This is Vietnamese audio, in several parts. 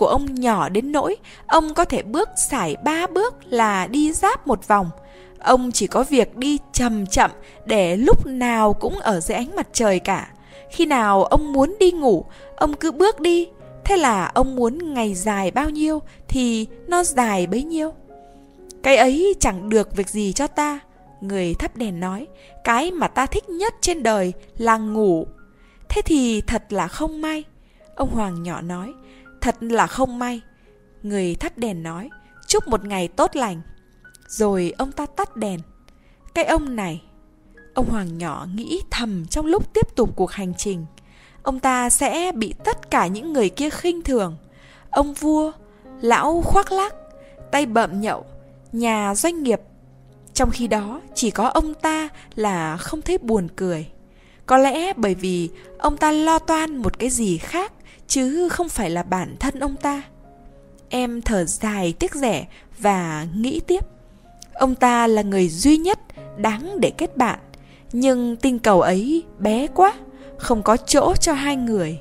của ông nhỏ đến nỗi ông có thể bước sải 3 bước là đi giáp một vòng. Ông chỉ có việc đi chậm chậm để lúc nào cũng ở dưới ánh mặt trời cả. Khi nào ông muốn đi ngủ, ông cứ bước đi. Thế là ông muốn ngày dài bao nhiêu thì nó dài bấy nhiêu. Cái ấy chẳng được việc gì cho ta, người thắp đèn nói. Cái mà ta thích nhất trên đời là ngủ. Thế thì thật là không may, ông Hoàng nhỏ nói. Thật là không may, người thắp đèn nói. Chúc một ngày tốt lành. Rồi ông ta tắt đèn. Cái ông này, ông Hoàng nhỏ nghĩ thầm trong lúc tiếp tục cuộc hành trình. Ông ta sẽ bị tất cả những người kia khinh thường. Ông vua, lão khoác lác, tay bợm nhậu, nhà doanh nghiệp. Trong khi đó chỉ có ông ta là không thấy buồn cười. Có lẽ bởi vì ông ta lo toan một cái gì khác, chứ không phải là bản thân ông ta. Em thở dài tiếc rẻ và nghĩ tiếp. Ông ta là người duy nhất đáng để kết bạn, nhưng tinh cầu ấy bé quá, không có chỗ cho hai người.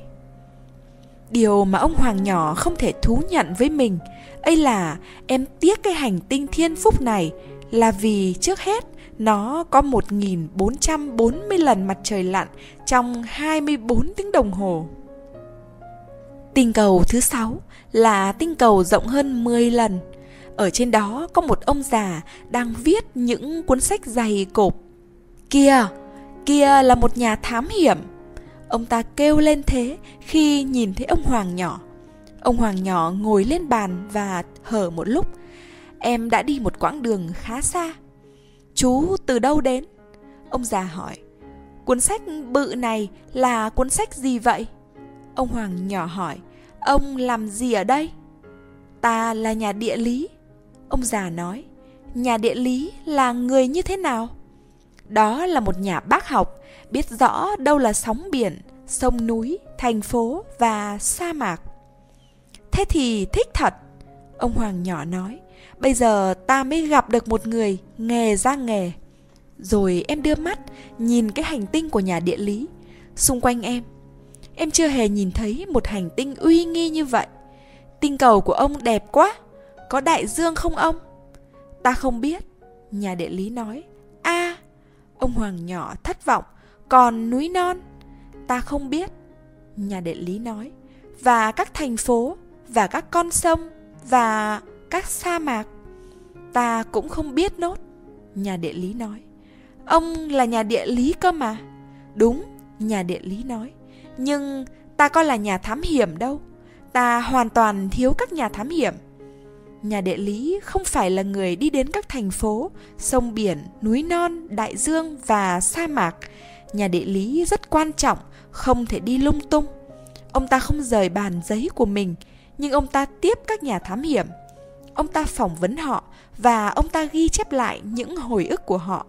Điều mà ông Hoàng nhỏ không thể thú nhận với mình ấy là em tiếc cái hành tinh Thiên Phúc này là vì trước hết nó có 1440 lần mặt trời lặn trong 24 tiếng đồng hồ. Tinh cầu thứ 6 là tinh cầu rộng hơn 10 lần. Ở trên đó có một ông già đang viết những cuốn sách dày cộp. Kìa, kia là một nhà thám hiểm. Ông ta kêu lên thế khi nhìn thấy ông Hoàng nhỏ. Ông Hoàng nhỏ ngồi lên bàn và hở một lúc. Em đã đi một quãng đường khá xa. Chú từ đâu đến? Ông già hỏi. Cuốn sách bự này là cuốn sách gì vậy? Ông Hoàng nhỏ hỏi. Ông làm gì ở đây? Ta là nhà địa lý. Ông già nói. Nhà địa lý là người như thế nào? Đó là một nhà bác học, biết rõ đâu là sóng biển, sông núi, thành phố và sa mạc. Thế thì thích thật, ông Hoàng nhỏ nói. Bây giờ ta mới gặp được một người nghề ra nghề. Rồi em đưa mắt nhìn cái hành tinh của nhà địa lý. Xung quanh em chưa hề nhìn thấy một hành tinh uy nghi như vậy. Tinh cầu của ông đẹp quá. Có đại dương không ông? Ta không biết, nhà địa lý nói. Ông Hoàng nhỏ thất vọng. Còn núi non? Ta không biết, nhà địa lý nói. Và các thành phố, và các con sông, và các sa mạc? Ta cũng không biết nốt, nhà địa lý nói. Ông là nhà địa lý cơ mà. Đúng, nhà địa lý nói. Nhưng ta có là nhà thám hiểm đâu. Ta hoàn toàn thiếu các nhà thám hiểm. Nhà địa lý không phải là người đi đến các thành phố, sông biển, núi non, đại dương và sa mạc. Nhà địa lý rất quan trọng, không thể đi lung tung. Ông ta không rời bàn giấy của mình, nhưng ông ta tiếp các nhà thám hiểm. Ông ta phỏng vấn họ và ông ta ghi chép lại những hồi ức của họ.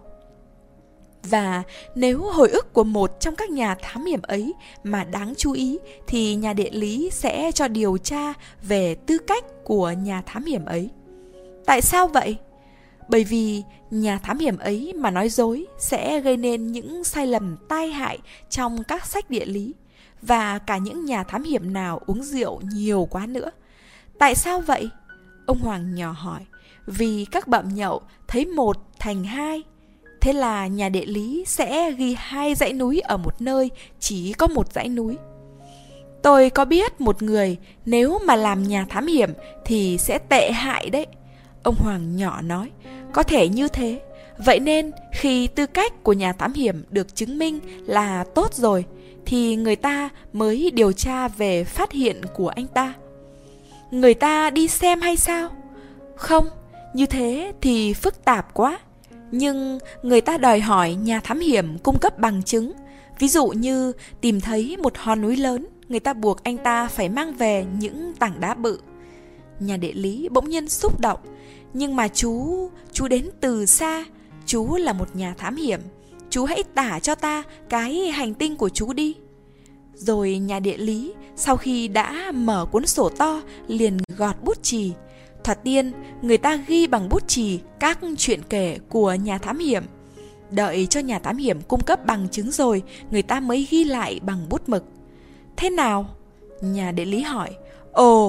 Và nếu hồi ức của một trong các nhà thám hiểm ấy mà đáng chú ý thì nhà địa lý sẽ cho điều tra về tư cách của nhà thám hiểm ấy. Tại sao vậy? Bởi vì nhà thám hiểm ấy mà nói dối sẽ gây nên những sai lầm tai hại trong các sách địa lý. Và cả những nhà thám hiểm nào uống rượu nhiều quá nữa. Tại sao vậy? Ông Hoàng nhỏ hỏi. Vì các bậm nhậu thấy 1 thành 2. Thế là nhà địa lý sẽ ghi 2 dãy núi ở một nơi chỉ có 1 dãy núi. Tôi có biết một người nếu mà làm nhà thám hiểm thì sẽ tệ hại đấy, ông Hoàng nhỏ nói. Có thể như thế. Vậy nên khi tư cách của nhà thám hiểm được chứng minh là tốt rồi thì người ta mới điều tra về phát hiện của anh ta. Người ta đi xem hay sao? Không, như thế thì phức tạp quá. Nhưng người ta đòi hỏi nhà thám hiểm cung cấp bằng chứng. Ví dụ như tìm thấy một hòn núi lớn, người ta buộc anh ta phải mang về những tảng đá bự. Nhà địa lý bỗng nhiên xúc động. Nhưng mà chú đến từ xa. Chú là một nhà thám hiểm. Chú hãy tả cho ta cái hành tinh của chú đi. Rồi nhà địa lý sau khi đã mở cuốn sổ to liền gọt bút chì. Thoạt tiên người ta ghi bằng bút chì các chuyện kể của nhà thám hiểm. Đợi cho nhà thám hiểm cung cấp bằng chứng rồi người ta mới ghi lại bằng bút mực. Thế nào? Nhà địa lý hỏi. Ồ,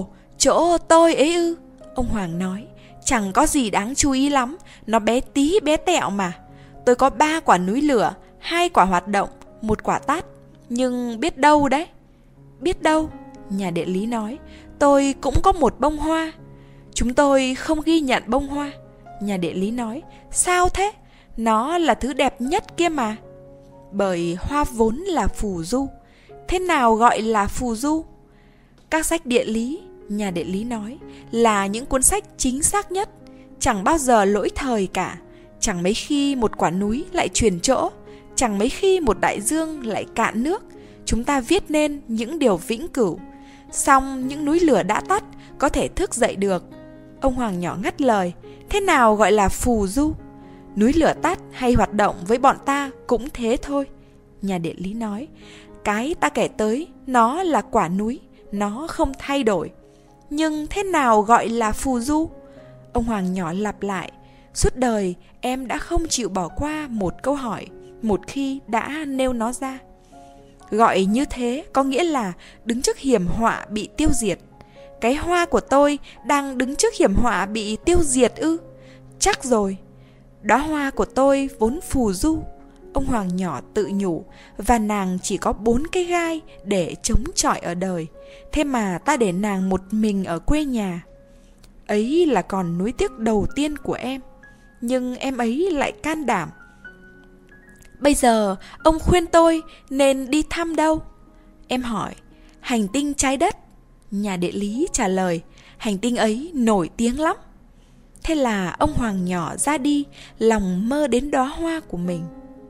Chỗ tôi ấy ư? Ông Hoàng nói, chẳng có gì đáng chú ý lắm, nó bé tí bé tẹo mà. Tôi có 3 quả núi lửa, 2 quả hoạt động, 1 quả tát. Nhưng biết đâu đấy? Biết đâu, nhà địa lý nói, tôi cũng có 1 bông hoa. Chúng tôi không ghi nhận bông hoa. Nhà địa lý nói, sao thế? Nó là thứ đẹp nhất kia mà. Bởi hoa vốn là phù du. Thế nào gọi là phù du? Các sách địa lý, nhà địa lý nói, là những cuốn sách chính xác nhất, chẳng bao giờ lỗi thời cả. Chẳng mấy khi một quả núi lại chuyển chỗ, chẳng mấy khi một đại dương lại cạn nước. Chúng ta viết nên những điều vĩnh cửu. Song những núi lửa đã tắt có thể thức dậy được. Ông Hoàng nhỏ ngắt lời, thế nào gọi là phù du? Núi lửa tắt hay hoạt động với bọn ta cũng thế thôi. Nhà địa lý nói, cái ta kể tới nó là quả núi, nó không thay đổi. Nhưng thế nào gọi là phù du? Ông Hoàng nhỏ lặp lại, suốt đời em đã không chịu bỏ qua một câu hỏi một khi đã nêu nó ra. Gọi như thế có nghĩa là đứng trước hiểm họa bị tiêu diệt. Cái hoa của tôi đang đứng trước hiểm họa bị tiêu diệt ư? Chắc rồi. Đóa hoa của tôi vốn phù du, ông Hoàng nhỏ tự nhủ, và nàng chỉ có 4 cái gai để chống chọi ở đời. Thế mà ta để nàng một mình ở quê nhà. Ấy là còn nuối tiếc đầu tiên của em. Nhưng em ấy lại can đảm. Bây giờ ông khuyên tôi nên đi thăm đâu? Em hỏi, hành tinh trái đất. Nhà địa lý trả lời, hành tinh ấy nổi tiếng lắm. Thế là ông Hoàng nhỏ ra đi, lòng mơ đến đóa hoa của mình.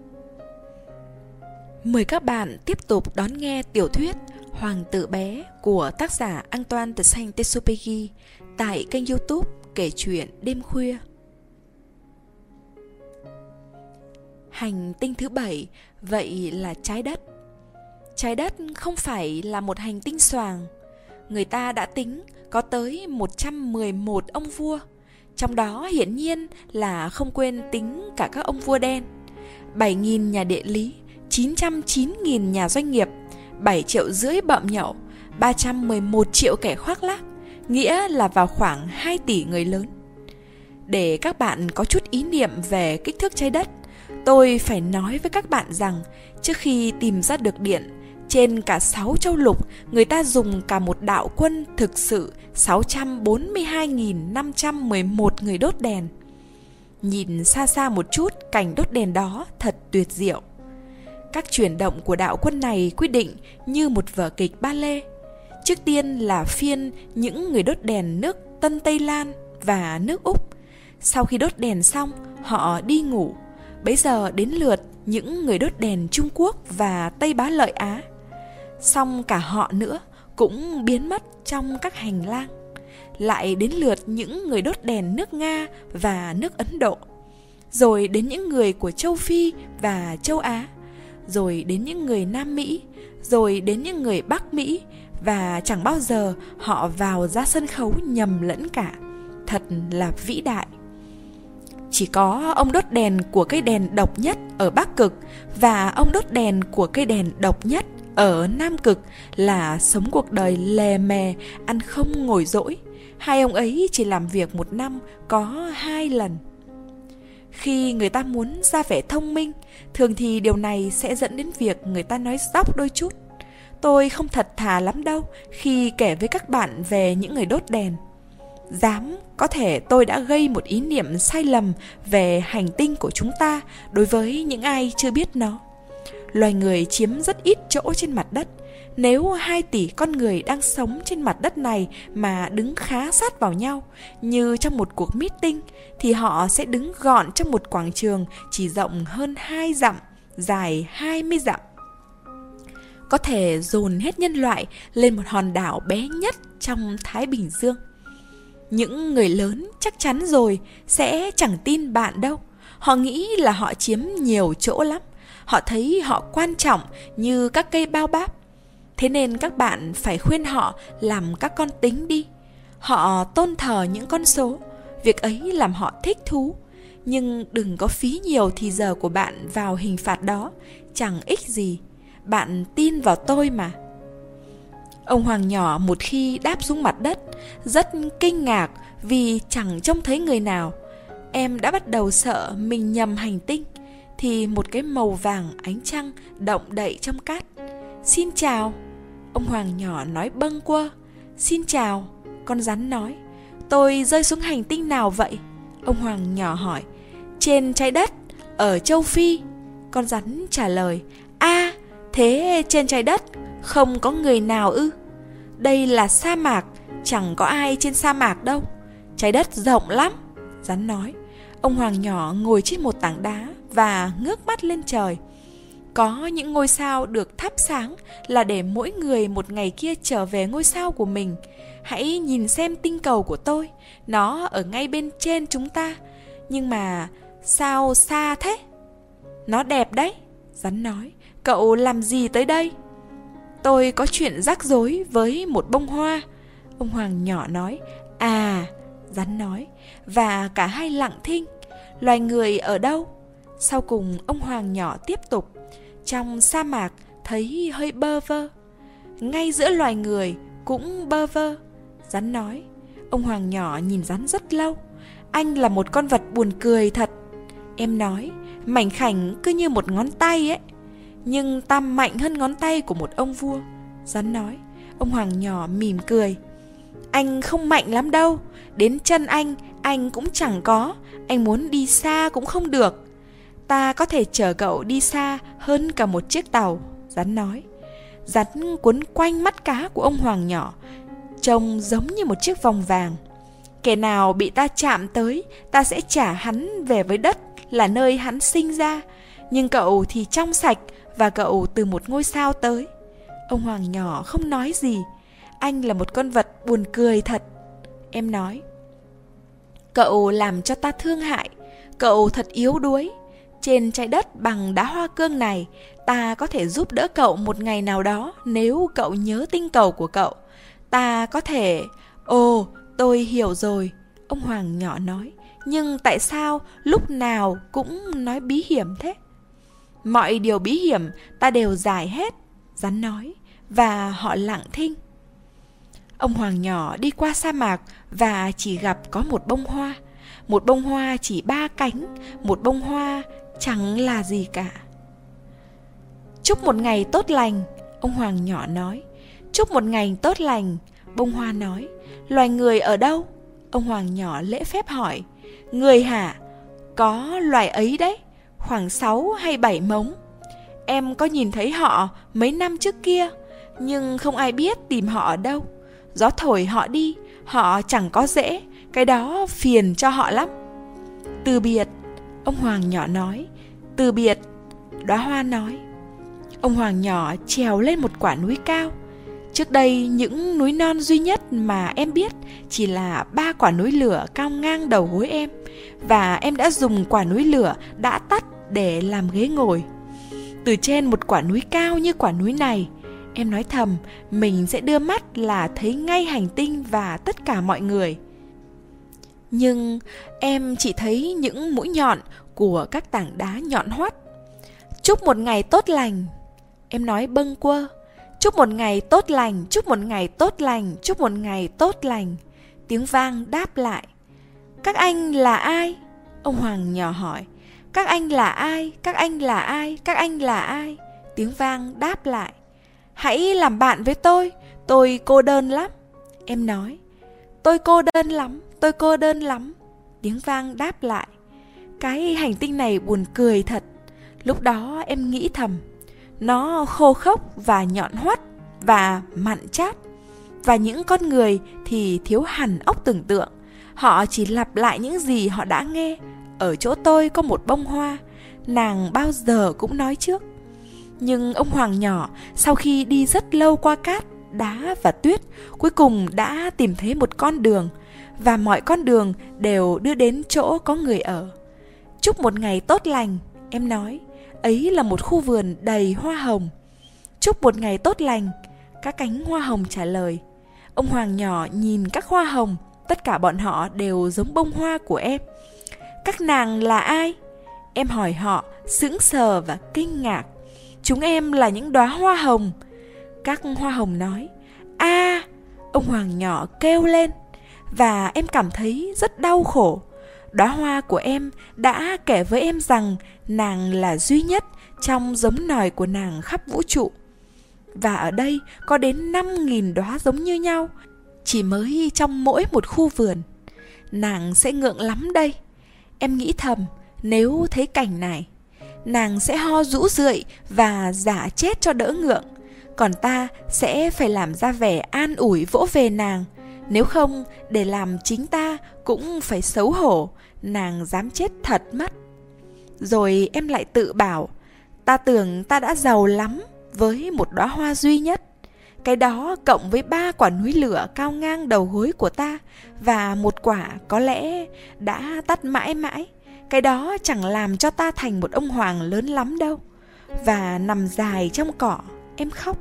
Mời các bạn tiếp tục đón nghe tiểu thuyết Hoàng tử bé của tác giả Antoine de Saint-Exupéry tại kênh YouTube Kể chuyện đêm khuya. Hành tinh thứ 7 vậy là trái đất. Trái đất không phải là một hành tinh xoàng. Người ta đã tính có tới 111 ông vua. Trong đó hiển nhiên là không quên tính cả các ông vua đen. 7.000 nhà địa lý, 909.000 nhà doanh nghiệp, 7,5 triệu bợm nhậu, 311 triệu kẻ khoác lác, nghĩa là vào khoảng 2 tỷ người lớn. Để các bạn có chút ý niệm về kích thước trái đất, tôi phải nói với các bạn rằng trước khi tìm ra được điện, trên cả 6 châu lục, người ta dùng cả một đạo quân thực sự 642.511 người đốt đèn. Nhìn xa xa một chút, cảnh đốt đèn đó thật tuyệt diệu. Các chuyển động của đạo quân này quyết định như một vở kịch ballet. Trước tiên là phiên những người đốt đèn nước Tân Tây Lan và nước Úc. Sau khi đốt đèn xong, họ đi ngủ. Bấy giờ đến lượt những người đốt đèn Trung Quốc và Tây Bá Lợi Á. Xong cả họ nữa cũng biến mất trong các hành lang. Lại đến lượt những người đốt đèn nước Nga và nước Ấn Độ. Rồi đến những người của châu Phi và châu Á. Rồi đến những người Nam Mỹ. Rồi đến những người Bắc Mỹ. Và chẳng bao giờ họ vào ra sân khấu nhầm lẫn cả. Thật là vĩ đại. Chỉ có ông đốt đèn của cây đèn độc nhất ở Bắc Cực và ông đốt đèn của cây đèn độc nhất ở Nam Cực là sống cuộc đời lè mè, ăn không ngồi dỗi. Hai ông ấy chỉ làm việc một năm có 2 lần. Khi người ta muốn ra vẻ thông minh, thường thì điều này sẽ dẫn đến việc người ta nói dóc đôi chút. Tôi không thật thà lắm đâu khi kể với các bạn về những người đốt đèn. Dám có thể tôi đã gây một ý niệm sai lầm về hành tinh của chúng ta đối với những ai chưa biết nó. Loài người chiếm rất ít chỗ trên mặt đất. Nếu 2 tỷ con người đang sống trên mặt đất này mà đứng khá sát vào nhau như trong một cuộc meeting, thì họ sẽ đứng gọn trong một quảng trường chỉ rộng hơn 2 dặm, dài 20 dặm. Có thể dồn hết nhân loại lên một hòn đảo bé nhất trong Thái Bình Dương. Những người lớn chắc chắn rồi sẽ chẳng tin bạn đâu. Họ nghĩ là họ chiếm nhiều chỗ lắm. Họ thấy họ quan trọng như các cây bao báp. Thế nên các bạn phải khuyên họ làm các con tính đi. Họ tôn thờ những con số. Việc ấy làm họ thích thú. Nhưng đừng có phí nhiều thì giờ của bạn vào hình phạt đó. Chẳng ích gì. Bạn tin vào tôi mà. Ông Hoàng nhỏ một khi đáp xuống mặt đất, rất kinh ngạc vì chẳng trông thấy người nào. Em đã bắt đầu sợ mình nhầm hành tinh, thì một cái màu vàng ánh trăng động đậy trong cát. Xin chào, ông Hoàng nhỏ nói bâng quơ. Xin chào, con rắn nói. Tôi rơi xuống hành tinh nào vậy? Ông Hoàng nhỏ hỏi. Trên trái đất, ở châu Phi. Con rắn trả lời. À, thế trên trái đất không có người nào ư? Đây là sa mạc, chẳng có ai trên sa mạc đâu. Trái đất rộng lắm, rắn nói. Ông Hoàng nhỏ ngồi trên một tảng đá và ngước mắt lên trời. Có những ngôi sao được thắp sáng là để mỗi người một ngày kia trở về ngôi sao của mình. Hãy nhìn xem tinh cầu của tôi, nó ở ngay bên trên chúng ta. Nhưng mà sao xa thế? Nó đẹp đấy, rắn nói. Cậu làm gì tới đây? Tôi có chuyện rắc rối với một bông hoa, ông Hoàng nhỏ nói. À, rắn nói. Và cả hai lặng thinh. Loài người ở đâu? Sau cùng ông Hoàng nhỏ tiếp tục. Trong sa mạc thấy hơi bơ vơ. Ngay giữa loài người cũng bơ vơ, rắn nói. Ông Hoàng nhỏ nhìn rắn rất lâu. Anh là một con vật buồn cười thật, em nói. Mảnh khảnh cứ như một ngón tay ấy, nhưng ta mạnh hơn ngón tay của một ông vua, rắn nói. Ông Hoàng nhỏ mỉm cười. Anh không mạnh lắm đâu, đến chân anh cũng chẳng có. Anh muốn đi xa cũng không được. Ta có thể chở cậu đi xa hơn cả một chiếc tàu, rắn nói. Rắn quấn quanh mắt cá của ông Hoàng nhỏ, trông giống như một chiếc vòng vàng. Kẻ nào bị ta chạm tới, ta sẽ trả hắn về với đất là nơi hắn sinh ra. Nhưng cậu thì trong sạch, và cậu từ một ngôi sao tới. Ông Hoàng nhỏ không nói gì. Anh là một con vật buồn cười thật, em nói. Cậu làm cho ta thương hại. Cậu thật yếu đuối. Trên trái đất bằng đá hoa cương này, ta có thể giúp đỡ cậu một ngày nào đó nếu cậu nhớ tinh cầu của cậu. Ta có thể... Ồ, tôi hiểu rồi, ông Hoàng nhỏ nói. Nhưng tại sao lúc nào cũng nói bí hiểm thế? Mọi điều bí hiểm ta đều giải hết, rắn nói. Và họ lặng thinh. Ông Hoàng nhỏ đi qua sa mạc và chỉ gặp có một bông hoa. Một bông hoa chỉ 3 cánh. Một bông hoa chẳng là gì cả. Chúc một ngày tốt lành, ông Hoàng nhỏ nói. Chúc một ngày tốt lành, bông hoa nói. Loài người ở đâu? Ông Hoàng nhỏ lễ phép hỏi. Người hả? Có loài ấy đấy, khoảng 6 hay 7 mống. Em có nhìn thấy họ mấy năm trước kia, nhưng không ai biết tìm họ ở đâu. Gió thổi họ đi, họ chẳng có rễ. Cái đó phiền cho họ lắm. Từ biệt, ông Hoàng nhỏ nói. Từ biệt, đóa hoa nói. Ông Hoàng nhỏ trèo lên một quả núi cao. Trước đây những núi non duy nhất mà em biết chỉ là 3 quả núi lửa cao ngang đầu gối em. Và em đã dùng quả núi lửa đã tắt để làm ghế ngồi. Từ trên một quả núi cao như quả núi này, em nói thầm mình sẽ đưa mắt là thấy ngay hành tinh và tất cả mọi người. Nhưng em chỉ thấy những mũi nhọn của các tảng đá nhọn hoắt. Chúc một ngày tốt lành, em nói bâng quơ. Chúc một ngày tốt lành, chúc một ngày tốt lành, chúc một ngày tốt lành. Tiếng vang đáp lại. Các anh là ai? Ông Hoàng nhỏ hỏi. Các anh là ai? Các anh là ai? Các anh là ai? Tiếng vang đáp lại. Hãy làm bạn với tôi cô đơn lắm, em nói. Tôi cô đơn lắm, tôi cô đơn lắm. Tiếng vang đáp lại. Cái hành tinh này buồn cười thật. Lúc đó em nghĩ thầm, nó khô khốc và nhọn hoắt và mặn chát. Và những con người thì thiếu hẳn óc tưởng tượng. Họ chỉ lặp lại những gì họ đã nghe. Ở chỗ tôi có một bông hoa, nàng bao giờ cũng nói trước. Nhưng ông Hoàng nhỏ sau khi đi rất lâu qua cát, đá và tuyết, cuối cùng đã tìm thấy một con đường. Và mọi con đường đều đưa đến chỗ có người ở. Chúc một ngày tốt lành, em nói. Ấy là một khu vườn đầy hoa hồng. Chúc một ngày tốt lành, các cánh hoa hồng trả lời. Ông Hoàng nhỏ nhìn các hoa hồng, tất cả bọn họ đều giống bông hoa của em. Các nàng là ai? Em hỏi họ, sững sờ và kinh ngạc. Chúng em là những đóa hoa hồng. Các hoa hồng nói. A! Ông Hoàng nhỏ kêu lên. Và em cảm thấy rất đau khổ. Đóa hoa của em đã kể với em rằng nàng là duy nhất trong giống nòi của nàng khắp vũ trụ. Và ở đây có đến 5.000 đóa giống như nhau, chỉ mới trong mỗi một khu vườn. Nàng sẽ ngượng lắm đây. Em nghĩ thầm, nếu thấy cảnh này, nàng sẽ ho rũ rượi và giả chết cho đỡ ngượng. Còn ta sẽ phải làm ra vẻ an ủi vỗ về nàng. Nếu không, để làm chính ta cũng phải xấu hổ, nàng dám chết thật mất. Rồi em lại tự bảo, ta tưởng ta đã giàu lắm với một đóa hoa duy nhất. Cái đó cộng với 3 quả núi lửa cao ngang đầu gối của ta, và một quả có lẽ đã tắt mãi mãi. Cái đó chẳng làm cho ta thành một ông hoàng lớn lắm đâu. Và nằm dài trong cỏ, em khóc.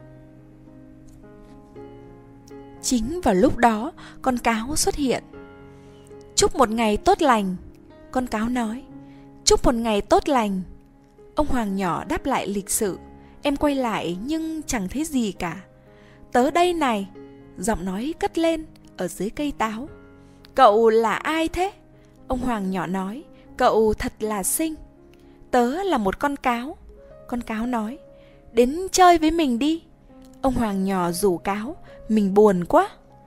Chính vào lúc đó, con cáo xuất hiện. Chúc một ngày tốt lành, con cáo nói. Chúc một ngày tốt lành. Ông Hoàng nhỏ đáp lại lịch sự. Em quay lại nhưng chẳng thấy gì cả. Tớ đây này, giọng nói cất lên ở dưới cây táo. Cậu là ai thế? Ông Hoàng nhỏ nói. Cậu thật là xinh. Tớ là một con cáo. Con cáo nói. Đến chơi với mình đi. Ông Hoàng nhỏ rủ cáo. Mình buồn quá.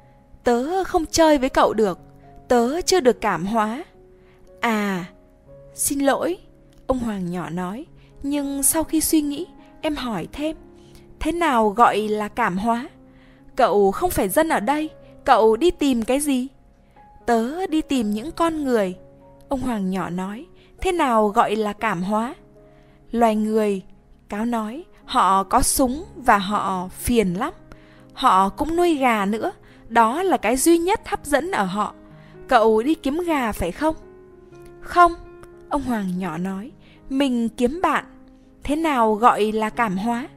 Tớ không chơi với cậu được. Tớ chưa được cảm hóa. À, xin lỗi, ông Hoàng nhỏ nói. Nhưng sau khi suy nghĩ, em hỏi thêm. Thế nào gọi là cảm hóa? Cậu không phải dân ở đây. Cậu đi tìm cái gì? Tớ đi tìm những con người. Ông Hoàng nhỏ nói. Thế nào gọi là cảm hóa? Loài người, cáo nói, họ có súng và họ phiền lắm. Họ cũng nuôi gà nữa. Đó là cái duy nhất hấp dẫn ở họ. Cậu đi kiếm gà phải không? Không, ông Hoàng nhỏ nói. Mình kiếm bạn. Thế nào gọi là cảm hóa?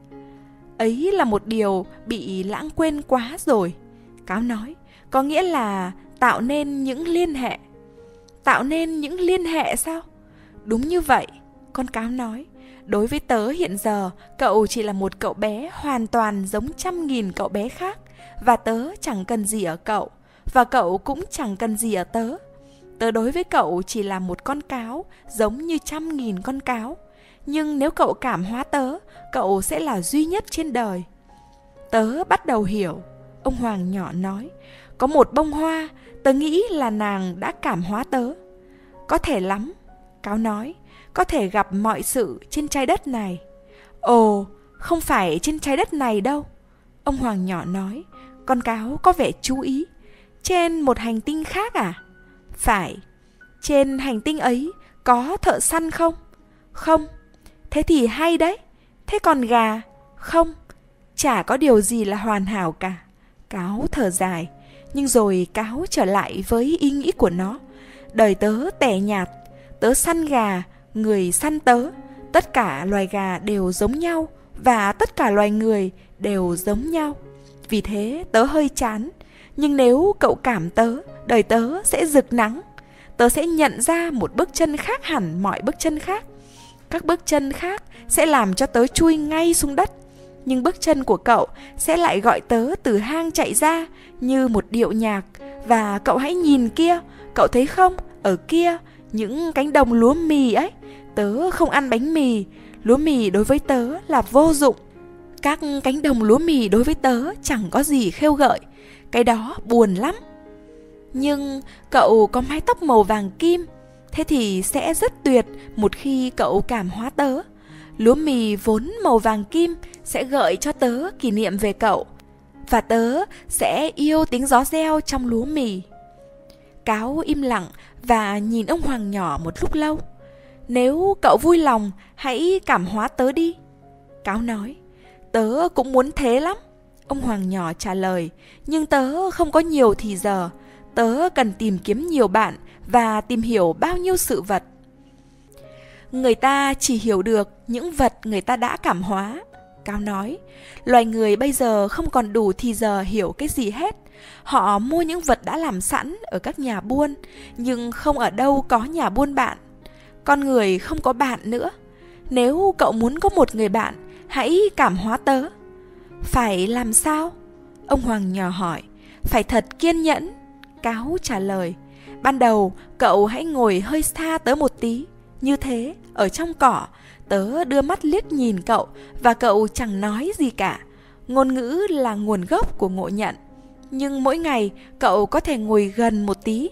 Ấy là một điều bị lãng quên quá rồi. Cáo nói. Có nghĩa là tạo nên những liên hệ. Tạo nên những liên hệ sao? Đúng như vậy, con cáo nói. Đối với tớ hiện giờ, cậu chỉ là một cậu bé hoàn toàn giống 100.000 cậu bé khác. Và tớ chẳng cần gì ở cậu. Và cậu cũng chẳng cần gì ở tớ. Tớ đối với cậu chỉ là một con cáo, giống như 100.000 con cáo. Nhưng nếu cậu cảm hóa tớ, cậu sẽ là duy nhất trên đời. Tớ bắt đầu hiểu, ông Hoàng nhỏ nói. Có một bông hoa, tớ nghĩ là nàng đã cảm hóa tớ. Có thể lắm, cáo nói. Có thể gặp mọi sự trên trái đất này. Ồ, không phải trên trái đất này đâu, ông Hoàng nhỏ nói. Con cáo có vẻ chú ý. Trên một hành tinh khác à? Phải. Trên hành tinh ấy có thợ săn không? Không. Thế thì hay đấy. Thế còn gà? Không. Chả có điều gì là hoàn hảo cả. Cáo thở dài. Nhưng rồi cáo trở lại với ý nghĩ của nó. Đời tớ tẻ nhạt. Tớ săn gà, người săn tớ. Tất cả loài gà đều giống nhau. Và tất cả loài người đều giống nhau. Vì thế tớ hơi chán. Nhưng nếu cậu cảm tớ, đời tớ sẽ rực nắng. Tớ sẽ nhận ra một bước chân khác hẳn mọi bước chân khác. Các bước chân khác sẽ làm cho tớ chui ngay xuống đất. Nhưng bước chân của cậu sẽ lại gọi tớ từ hang chạy ra như một điệu nhạc. Và cậu hãy nhìn kia, cậu thấy không? Ở kia, những cánh đồng lúa mì ấy. Tớ không ăn bánh mì. Lúa mì đối với tớ là vô dụng. Các cánh đồng lúa mì đối với tớ chẳng có gì khêu gợi. Cái đó buồn lắm. Nhưng cậu có mái tóc màu vàng kim. Thế thì sẽ rất tuyệt một khi cậu cảm hóa tớ. Lúa mì vốn màu vàng kim sẽ gợi cho tớ kỷ niệm về cậu. Và tớ sẽ yêu tiếng gió reo trong lúa mì. Cáo im lặng và nhìn ông Hoàng nhỏ một lúc lâu. Nếu cậu vui lòng, hãy cảm hóa tớ đi. Cáo nói. Tớ cũng muốn thế lắm, ông Hoàng nhỏ trả lời. Nhưng tớ không có nhiều thì giờ. Tớ cần tìm kiếm nhiều bạn và tìm hiểu bao nhiêu sự vật. Người ta chỉ hiểu được những vật người ta đã cảm hóa, Cáo nói. Loài người bây giờ không còn đủ thì giờ hiểu cái gì hết. Họ mua những vật đã làm sẵn ở các nhà buôn, nhưng không ở đâu có nhà buôn bạn. Con người không có bạn nữa. Nếu cậu muốn có một người bạn, hãy cảm hóa tớ. Phải làm sao? Ông Hoàng nhỏ hỏi. Phải thật kiên nhẫn, Cáo trả lời. Ban đầu cậu hãy ngồi hơi xa tớ một tí. Như thế, ở trong cỏ, tớ đưa mắt liếc nhìn cậu và cậu chẳng nói gì cả. Ngôn ngữ là nguồn gốc của ngộ nhận. Nhưng mỗi ngày cậu có thể ngồi gần một tí.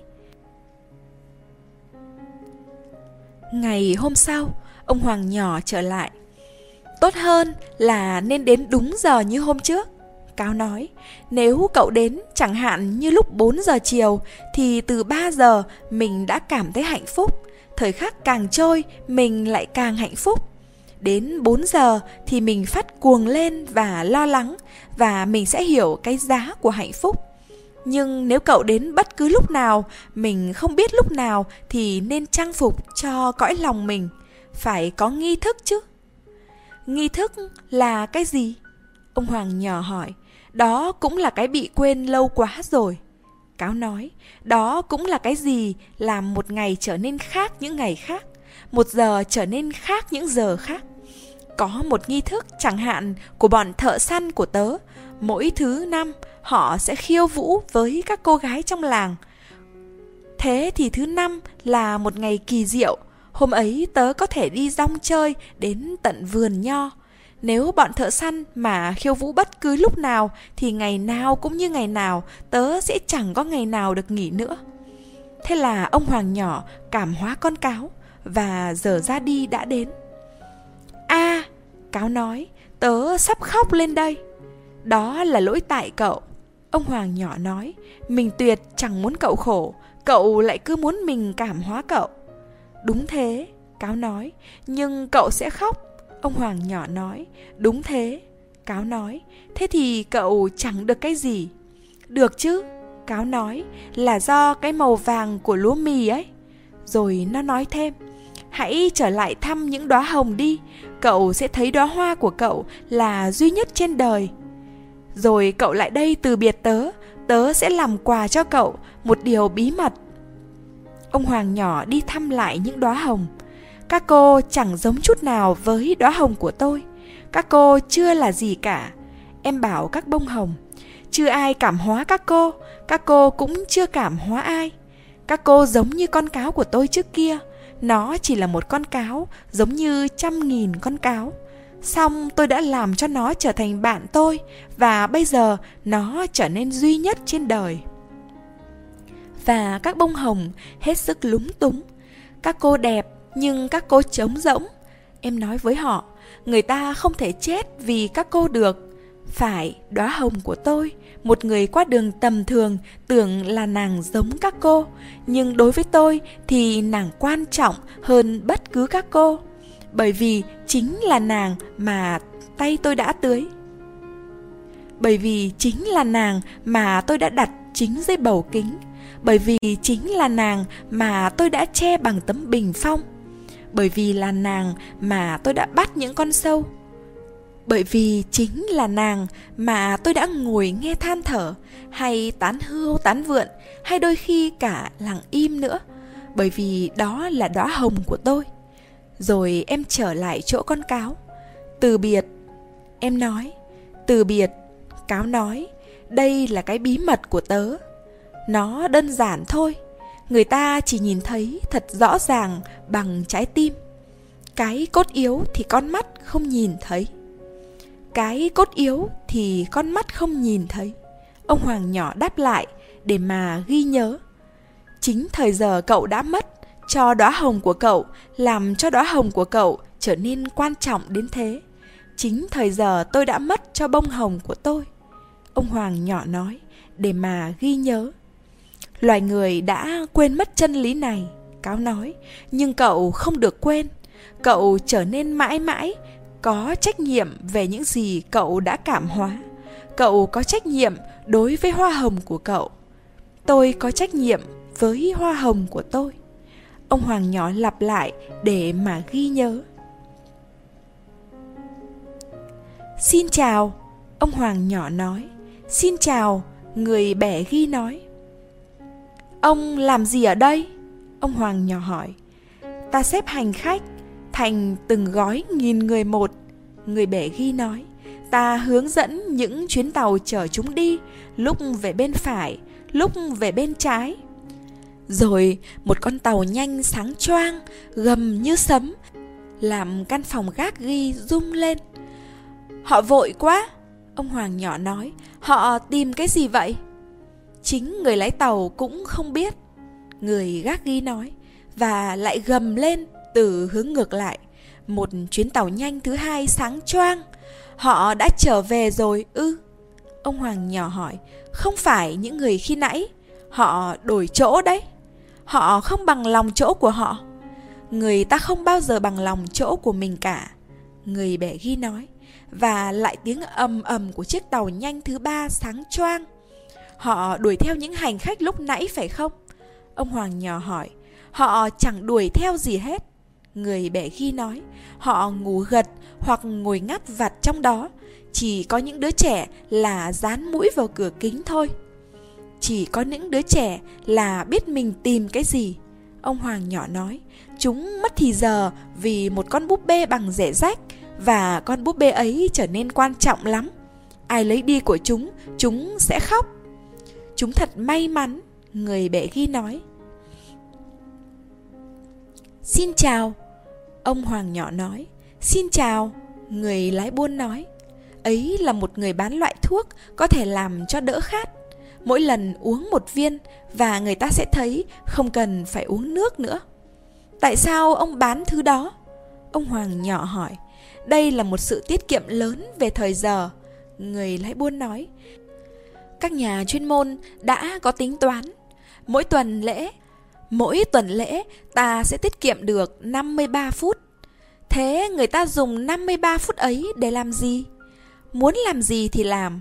Ngày hôm sau, ông Hoàng nhỏ trở lại. Tốt hơn là nên đến đúng giờ như hôm trước, Cáo nói. Nếu cậu đến chẳng hạn như lúc 4 giờ chiều thì từ 3 giờ mình đã cảm thấy hạnh phúc. Thời khắc càng trôi mình lại càng hạnh phúc. Đến 4 giờ thì mình phát cuồng lên và lo lắng, và mình sẽ hiểu cái giá của hạnh phúc. Nhưng nếu cậu đến bất cứ lúc nào, mình không biết lúc nào, thì nên trang phục cho cõi lòng mình. Phải có nghi thức chứ. Nghi thức là cái gì? Ông Hoàng nhỏ hỏi. Đó cũng là cái bị quên lâu quá rồi, Cáo nói. Đó cũng là cái gì làm một ngày trở nên khác những ngày khác, một giờ trở nên khác những giờ khác. Có một nghi thức chẳng hạn của bọn thợ săn của tớ. Mỗi thứ năm họ sẽ khiêu vũ với các cô gái trong làng. Thế thì thứ năm là một ngày kỳ diệu. Hôm ấy tớ có thể đi dong chơi đến tận vườn nho. Nếu bọn thợ săn mà khiêu vũ bất cứ lúc nào thì ngày nào cũng như ngày nào, tớ sẽ chẳng có ngày nào được nghỉ nữa. Thế là ông Hoàng nhỏ cảm hóa con Cáo, và giờ ra đi đã đến. Cáo nói, tớ sắp khóc lên đây. Đó là lỗi tại cậu, ông Hoàng nhỏ nói. Mình tuyệt chẳng muốn cậu khổ, cậu lại cứ muốn mình cảm hóa cậu. Đúng thế, Cáo nói, nhưng cậu sẽ khóc, ông Hoàng nhỏ nói. Đúng thế, Cáo nói. Thế thì cậu chẳng được cái gì. Được chứ, Cáo nói, là do cái màu vàng của lúa mì ấy. Rồi nó nói thêm, hãy trở lại thăm những đóa hồng đi. Cậu sẽ thấy đóa hoa của cậu là duy nhất trên đời. Rồi cậu lại đây từ biệt tớ. Tớ sẽ làm quà cho cậu một điều bí mật. Ông Hoàng nhỏ đi thăm lại những đóa hồng. Các cô chẳng giống chút nào với đóa hồng của tôi. Các cô chưa là gì cả. Em bảo các bông hồng. Chưa ai cảm hóa các cô cũng chưa cảm hóa ai. Các cô giống như con cáo của tôi trước kia. Nó chỉ là một con cáo, giống như 100.000 con cáo. Xong tôi đã làm cho nó trở thành bạn tôi, và bây giờ nó trở nên duy nhất trên đời. Và các bông hồng hết sức lúng túng. Các cô đẹp, nhưng các cô trống rỗng. Em nói với họ, người ta không thể chết vì các cô được. Phải, đóa hồng của tôi, một người qua đường tầm thường tưởng là nàng giống các cô, nhưng đối với tôi thì nàng quan trọng hơn bất cứ các cô. Bởi vì chính là nàng mà tay tôi đã tưới. Bởi vì chính là nàng mà tôi đã đặt chính dưới bầu kính. Bởi vì chính là nàng mà tôi đã che bằng tấm bình phong. Bởi vì là nàng mà tôi đã bắt những con sâu. Bởi vì chính là nàng mà tôi đã ngồi nghe than thở, hay tán hươu tán vượn, hay đôi khi cả lặng im nữa. Bởi vì đó là đóa hồng của tôi. Rồi em trở lại chỗ con cáo. Từ biệt, em nói. Từ biệt, cáo nói. Đây là cái bí mật của tớ. Nó đơn giản thôi. Người ta chỉ nhìn thấy thật rõ ràng bằng trái tim. Cái cốt yếu thì con mắt không nhìn thấy. Cái cốt yếu thì con mắt không nhìn thấy. Ông Hoàng nhỏ đáp lại để mà ghi nhớ. Chính thời giờ cậu đã mất cho đóa hồng của cậu, làm cho đóa hồng của cậu trở nên quan trọng đến thế. Chính thời giờ tôi đã mất cho bông hồng của tôi, ông Hoàng nhỏ nói, để mà ghi nhớ. Loài người đã quên mất chân lý này, cáo nói, nhưng cậu không được quên. Cậu trở nên mãi mãi có trách nhiệm về những gì cậu đã cảm hóa. Cậu có trách nhiệm đối với hoa hồng của cậu. Tôi có trách nhiệm với hoa hồng của tôi. Ông Hoàng nhỏ lặp lại để mà ghi nhớ. Xin chào, ông Hoàng nhỏ nói. Xin chào, người bẻ ghi nói. Ông làm gì ở đây? Ông Hoàng nhỏ hỏi. Ta xếp hành khách thành từng gói 1000 người một, người bẻ ghi nói. Ta hướng dẫn những chuyến tàu chở chúng đi, lúc về bên phải, lúc về bên trái. Rồi một con tàu nhanh sáng choang, gầm như sấm, làm căn phòng gác ghi rung lên. Họ vội quá, ông Hoàng nhỏ nói. Họ tìm cái gì vậy? Chính người lái tàu cũng không biết, người gác ghi nói, và lại gầm lên từ hướng ngược lại. Một chuyến tàu nhanh thứ hai sáng choang. Họ đã trở về rồi ư? Ông Hoàng nhỏ hỏi. Không phải những người khi nãy. Họ đổi chỗ đấy. Họ không bằng lòng chỗ của họ. Người ta không bao giờ bằng lòng chỗ của mình cả, người bẻ ghi nói. Và lại tiếng ầm ầm của chiếc tàu nhanh thứ ba sáng choang. Họ đuổi theo những hành khách lúc nãy phải không? Ông Hoàng nhỏ hỏi. Họ chẳng đuổi theo gì hết, người bẻ ghi nói. Họ ngủ gật hoặc ngồi ngáp vặt trong đó. Chỉ có những đứa trẻ là dán mũi vào cửa kính thôi. Chỉ có những đứa trẻ là biết mình tìm cái gì, ông Hoàng nhỏ nói. Chúng mất thì giờ vì một con búp bê bằng rẻ rách, và con búp bê ấy trở nên quan trọng lắm. Ai lấy đi của chúng sẽ khóc. Chúng thật may mắn, người bẻ ghi nói. Xin chào, ông Hoàng nhỏ nói. Xin chào, người lái buôn nói. Ấy là một người bán loại thuốc có thể làm cho đỡ khát. Mỗi lần uống một viên và người ta sẽ thấy không cần phải uống nước nữa. Tại sao ông bán thứ đó? Ông Hoàng nhỏ hỏi. Đây là một sự tiết kiệm lớn về thời giờ, người lái buôn nói. Các nhà chuyên môn đã có tính toán. Mỗi tuần lễ ta sẽ tiết kiệm được 53 phút. Thế người ta dùng 53 phút ấy để làm gì? Muốn làm gì thì làm.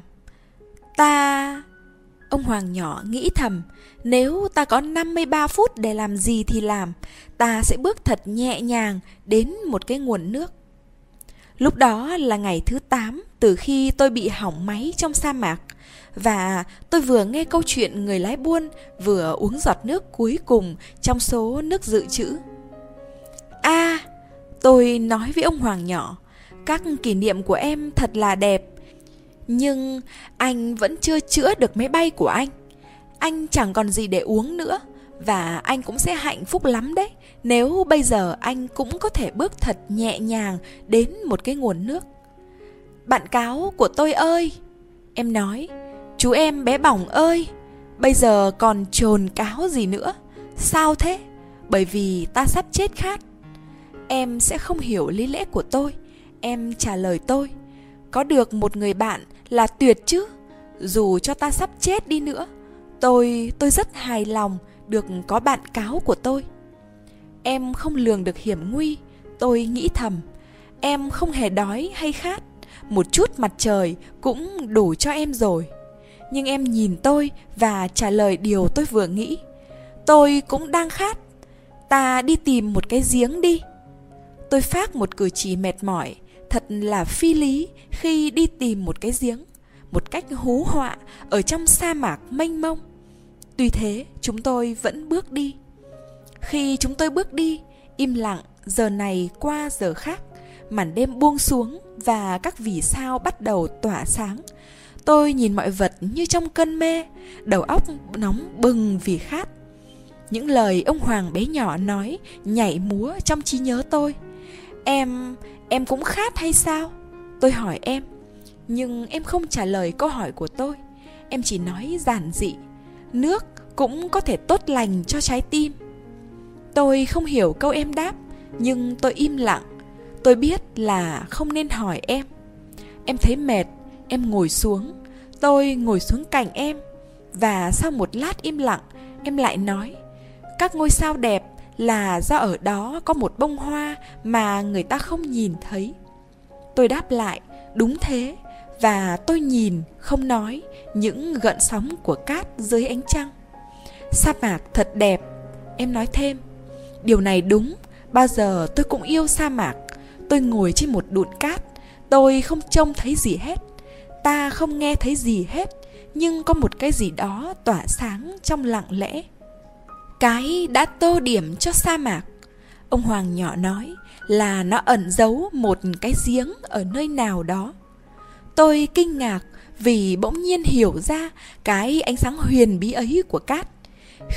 Ông Hoàng nhỏ nghĩ thầm. Nếu ta có 53 phút để làm gì thì làm, ta sẽ bước thật nhẹ nhàng đến một cái nguồn nước. Lúc đó là ngày thứ 8 từ khi tôi bị hỏng máy trong sa mạc. Và tôi vừa nghe câu chuyện người lái buôn, vừa uống giọt nước cuối cùng trong số nước dự trữ. Tôi nói với ông Hoàng nhỏ, các kỷ niệm của em thật là đẹp. Nhưng anh vẫn chưa chữa được máy bay của anh. Anh chẳng còn gì để uống nữa. Và anh cũng sẽ hạnh phúc lắm đấy, nếu bây giờ anh cũng có thể bước thật nhẹ nhàng đến một cái nguồn nước. Bạn cáo của tôi ơi, em nói. Chú em bé bỏng ơi, bây giờ còn chồn cáo gì nữa? Sao thế? Bởi vì ta sắp chết khát. Em sẽ không hiểu lý lẽ của tôi. Em trả lời tôi. Có được một người bạn là tuyệt chứ. Dù cho ta sắp chết đi nữa, tôi rất hài lòng được có bạn cáo của tôi. Em không lường được hiểm nguy, tôi nghĩ thầm. Em không hề đói hay khát. Một chút mặt trời cũng đủ cho em rồi. Nhưng em nhìn tôi và trả lời điều tôi vừa nghĩ. Tôi cũng đang khát. Ta đi tìm một cái giếng đi. Tôi phác một cử chỉ mệt mỏi, thật là phi lý khi đi tìm một cái giếng, một cách hú họa ở trong sa mạc mênh mông. Tuy thế, chúng tôi vẫn bước đi. Khi chúng tôi bước đi, im lặng, giờ này qua giờ khác, màn đêm buông xuống và các vì sao bắt đầu tỏa sáng. Tôi nhìn mọi vật như trong cơn mê, đầu óc nóng bừng vì khát. Những lời ông Hoàng bé nhỏ nói nhảy múa trong trí nhớ tôi. Em cũng khát hay sao? Tôi hỏi em. Nhưng em không trả lời câu hỏi của tôi. Em chỉ nói giản dị. Nước cũng có thể tốt lành cho trái tim. Tôi không hiểu câu em đáp, nhưng tôi im lặng. Tôi biết là không nên hỏi em. Em thấy mệt, em ngồi xuống. Tôi ngồi xuống cạnh em. Và sau một lát im lặng, em lại nói. Các ngôi sao đẹp là do ở đó có một bông hoa mà người ta không nhìn thấy. Tôi đáp lại, đúng thế. Và tôi nhìn, không nói, những gợn sóng của cát dưới ánh trăng. Sa mạc thật đẹp, em nói thêm. Điều này đúng, bao giờ tôi cũng yêu sa mạc. Tôi ngồi trên một đụn cát. Tôi không trông thấy gì hết. Ta không nghe thấy gì hết. Nhưng có một cái gì đó tỏa sáng trong lặng lẽ. Cái đã tô điểm cho sa mạc, ông Hoàng nhỏ nói, là nó ẩn giấu một cái giếng ở nơi nào đó. Tôi kinh ngạc vì bỗng nhiên hiểu ra cái ánh sáng huyền bí ấy của cát.